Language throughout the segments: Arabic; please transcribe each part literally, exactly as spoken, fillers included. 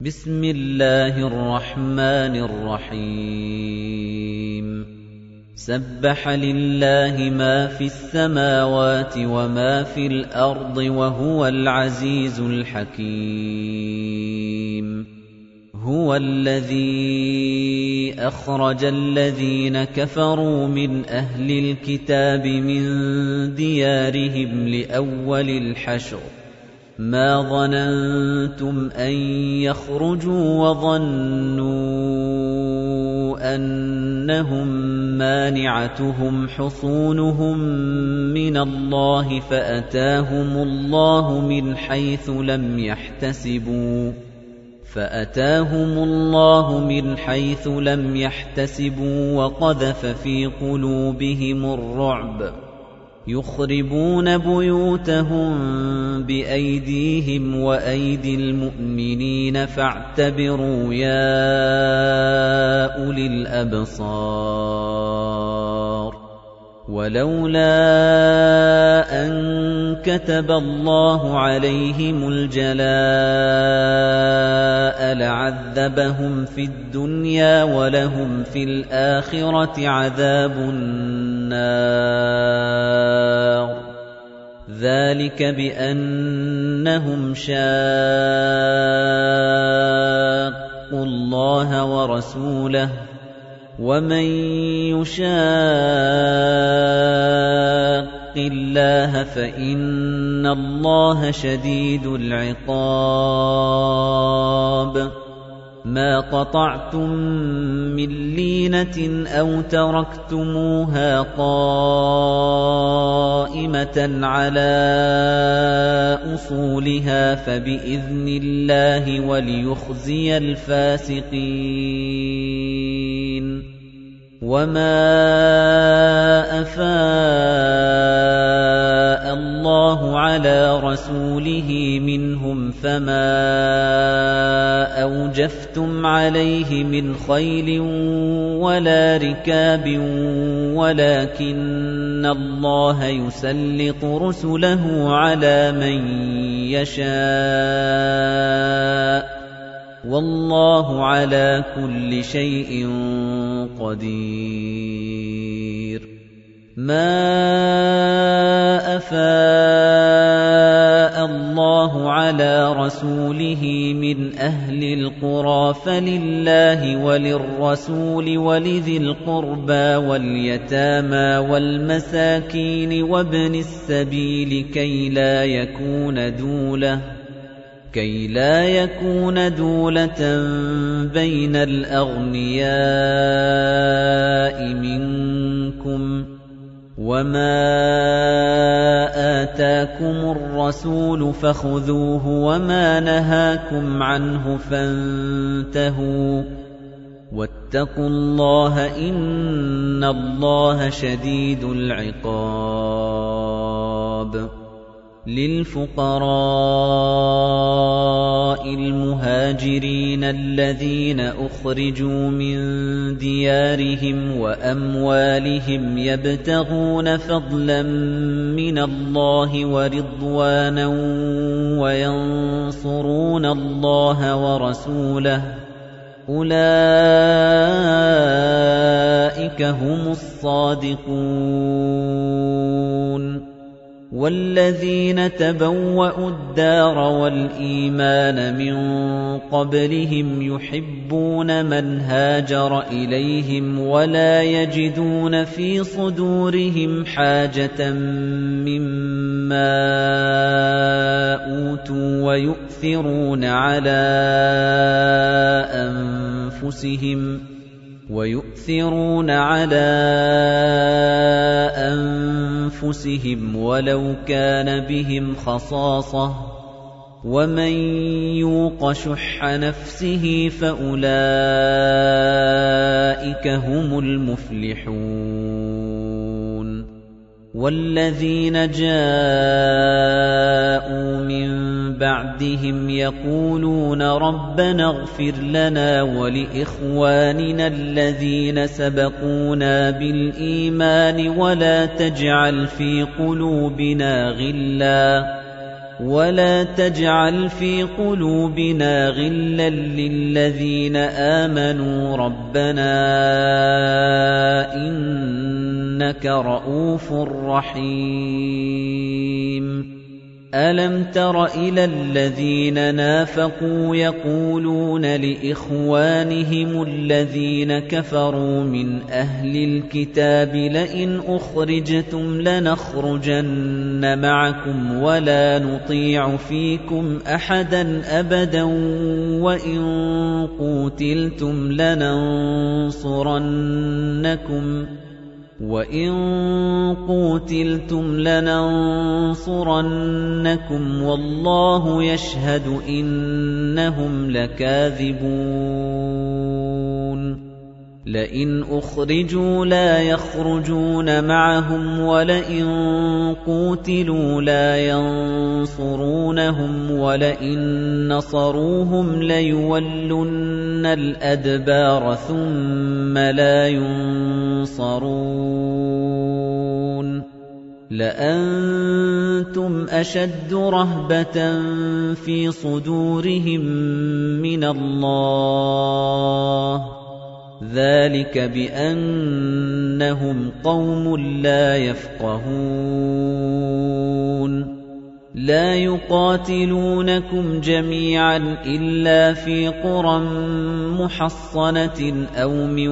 بسم الله الرحمن الرحيم سبح لله ما في السماوات وما في الأرض وهو العزيز الحكيم هو الذي أخرج الذين كفروا من أهل الكتاب من ديارهم لأول الحشر ما ظننتم أن يخرجوا وظنوا أنهم مانعتهم حصونهم من الله فأتاهم الله من حيث لم يحتسبوا فأتاهم الله من حيث لم يحتسبوا وقذف في قلوبهم الرعب يخربون بيوتهم بأيديهم وأيدي المؤمنين فاعتبروا يا أولي الأبصار ولولا أن كتب الله عليهم الجلاء لعذبهم في الدنيا ولهم في الآخرة عذاب النار ذلك بأنهم شاقوا الله ورسوله ومن يشاق الله فإن الله شديد العقاب ما قطعتم من لينة أو تركتموها قائمة على أصولها فبإذن الله وليخزي الفاسقين وما أفاء الله على رسوله منهم فما أوجفتم عليه من خيل ولا ركاب ولكن الله يسلط رسله على من يشاء والله على كل شيء قدير ما أفاء الله على رسوله من أهل القرى فلله وللرسول ولذي القربى واليتامى والمساكين وابن السبيل كي لا يكون دولة كي لا يكون دولة بين الأغنياء منكم وما آتاكم الرسول فخذوه وما نهاكم عنه فانتهوا واتقوا الله إن الله شديد العقاب للفقراء المهاجرين الذين أخرجوا من ديارهم وأموالهم يبتغون فضلا من الله ورضوانا وينصرون الله ورسوله أولئك هم الصادقون وَالَّذِينَ تَبَوَّأُوا الدَّارَ وَالْإِيمَانَ مِنْ قَبْلِهِمْ يُحِبُّونَ مَنْ هَاجَرَ إِلَيْهِمْ وَلَا يَجِدُونَ فِي صُدُورِهِمْ حَاجَةً مِّمَّا أُوتُوا وَيُؤْثِرُونَ عَلَى أَنفُسِهِمْ وَيُؤْثِرُونَ عَلَى أَنفُسِهِمْ وَلَوْ كَانَ بِهِمْ خَصَاصَةٌ وَمَن يُوقَ شُحَّ نَفْسِهِ فَأُولَئِكَ هُمُ الْمُفْلِحُونَ وَالَّذِينَ جَاءُوا مِن بَعْدِهِمْ يَقُولُونَ رَبَّنَا اغْفِرْ لَنَا وَلِإِخْوَانِنَا الَّذِينَ سَبَقُونَا بِالْإِيمَانِ وَلَا تَجْعَلْ فِي قُلُوبِنَا غِلًّا وَلَا تَجْعَلْ فِي قُلُوبِنَا غِلًّا لِّلَّذِينَ آمَنُوا رَبَّنَا إِنَّكَ رَءُوفٌ رَّحِيمٌ أَلَمْ تَرَ إِلَى الَّذِينَ نَافَقُوا يَقُولُونَ لِإِخْوَانِهِمُ الَّذِينَ كَفَرُوا مِنْ أَهْلِ الْكِتَابِ لَئِنْ أُخْرِجْتُمْ لَنَخْرُجَنَّ مَعَكُمْ وَلَا نُطِيعُ فِيكُمْ أَحَدًا أَبَدًا وَإِنْ قُوتِلْتُمْ لَنَنصُرَنَّكُمْ وَإِن قُوتِلْتُمْ لَنَنصُرَنَّكُمْ وَاللَّهُ يَشْهَدُ إِنَّهُمْ لَكَاذِبُونَ لَئِنْ أُخْرِجُوا لَا يَخْرُجُونَ مَعَهُمْ وَلَئِن قُوتِلُوا لَا يَنصُرُونَهُمْ وَلَئِن نَّصَرُوهُمْ لَيُوَلُّنَّ الْأَدْبَارَ ثُمَّ لَا يُنصَرُونَ لَأَنتُمْ أَشَدُّ رَهْبَةً فِي صُدُورِهِم مِّنَ اللَّهِ ذَلِكَ بِأَنَّهُمْ قَوْمٌ لَّا يَفْقَهُونَ لَا يُقَاتِلُونَكُمْ جَمِيعًا إِلَّا فِي قُرًى مُّحَصَّنَةٍ أَوْ مِن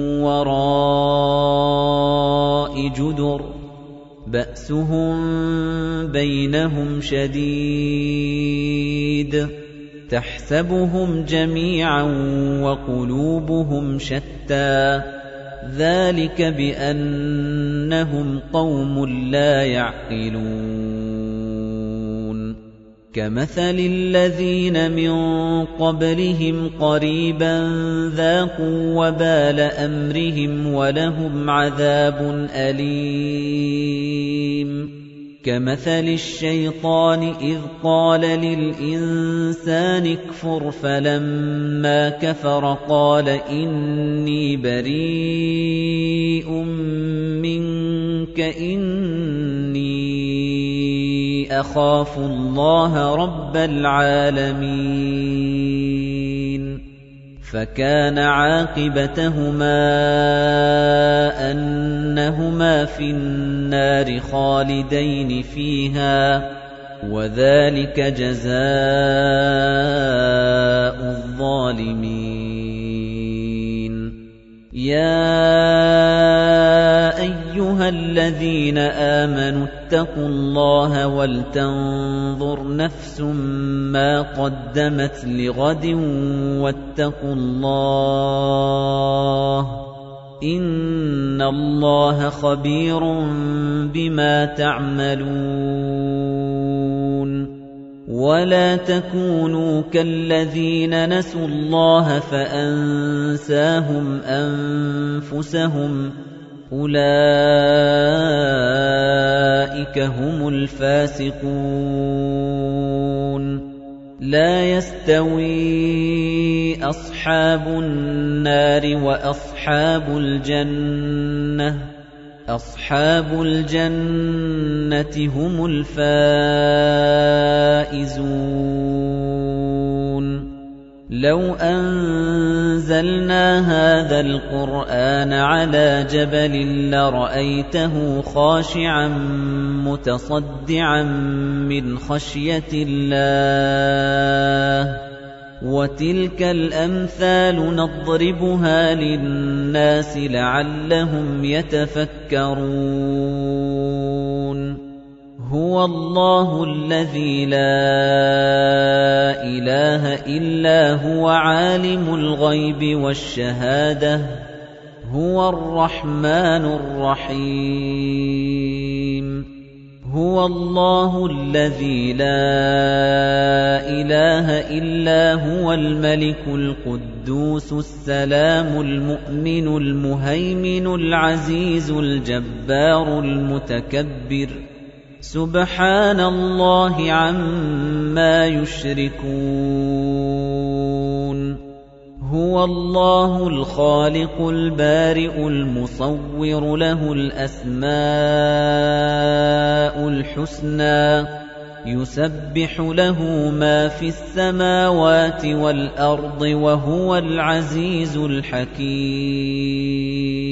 وَرَاءِ جُدُرٍ بَأْسُهُم بَيْنَهُمْ شَدِيدٌ تَحْسَبُهُمْ جَمِيعًا وَقُلُوبُهُمْ شَتَّى ذَلِكَ بِأَنَّهُمْ قَوْمٌ لَّا يَعْقِلُونَ كَمَثَلِ الَّذِينَ مِن قَبْلِهِمْ قَرِيبًا ذَاقُوا وَبَالَ أَمْرِهِمْ وَلَهُمْ عَذَابٌ أَلِيمٌ كَمَثَلِ الشَّيْطَانِ إِذْ قَالَ لِلْإِنسَانِ اكْفُرْ فَلَمَّا كَفَرَ قَالَ إِنِّي بَرِيءٌ مِّنكَ إِنِّي أَخَافُ اللَّهَ رَبَّ الْعَالَمِينَ فَكَانَ عَاقِبَتَهُمَا أَنَّهُمَا فِي النَّارِ خَالِدَيْنِ فِيهَا وَذَلِكَ جَزَاءُ الظَّالِمِينَ يَا أَيُّهَا الَّذِينَ آمَنُوا اتَّقُوا اللَّهَ وَلْتَنظُرْ نَفْسٌ مَّا قَدَّمَتْ لِغَدٍ وَاتَّقُوا اللَّهَ إِنَّ اللَّهَ خَبِيرٌ بِمَا تَعْمَلُونَ وَلَا تَكُونُوا كَالَّذِينَ نَسُوا اللَّهَ فَأَنسَاهُمْ أَنفُسَهُمْ أُولَئِكَ هُمُ الْفَاسِقُونَ لَا يَسْتَوِي أَصْحَابُ النَّارِ وَأَصْحَابُ الْجَنَّةِ أَصْحَابُ الْجَنَّةِ هُمُ الْفَائِزُونَ لَوْ أَنزَلْنَا هَذَا الْقُرْآنَ عَلَى جَبَلٍ لَّرَأَيْتَهُ خَاشِعًا مُّتَصَدِّعًا مِّنْ خَشْيَةِ اللَّهِ وَتِلْكَ الْأَمْثَالُ نَضْرِبُهَا لِلنَّاسِ لَعَلَّهُمْ يَتَفَكَّرُونَ هُوَ اللَّهُ الَّذِي لَا إِلَٰهَ إِلَّا هُوَ عَالِمُ الْغَيْبِ وَالشَّهَادَةِ هُوَ الرَّحْمَٰنُ الرَّحِيمُ هُوَ اللَّهُ الَّذِي لَا إِلَٰهَ إِلَّا هُوَ الْمَلِكُ الْقُدُّوسُ السَّلَامُ الْمُؤْمِنُ الْمُهَيْمِنُ الْعَزِيزُ الْجَبَّارُ الْمُتَكَبِّرُ سُبْحَانَ اللَّهِ عَمَّا يُشْرِكُونَ هُوَ اللَّهُ الْخَالِقُ الْبَارِئُ الْمُصَوِّرُ لَهُ الْأَسْمَاءُ الْحُسْنَى يُسَبِّحُ لَهُ مَا فِي السَّمَاوَاتِ وَالْأَرْضِ وَهُوَ الْعَزِيزُ الْحَكِيمُ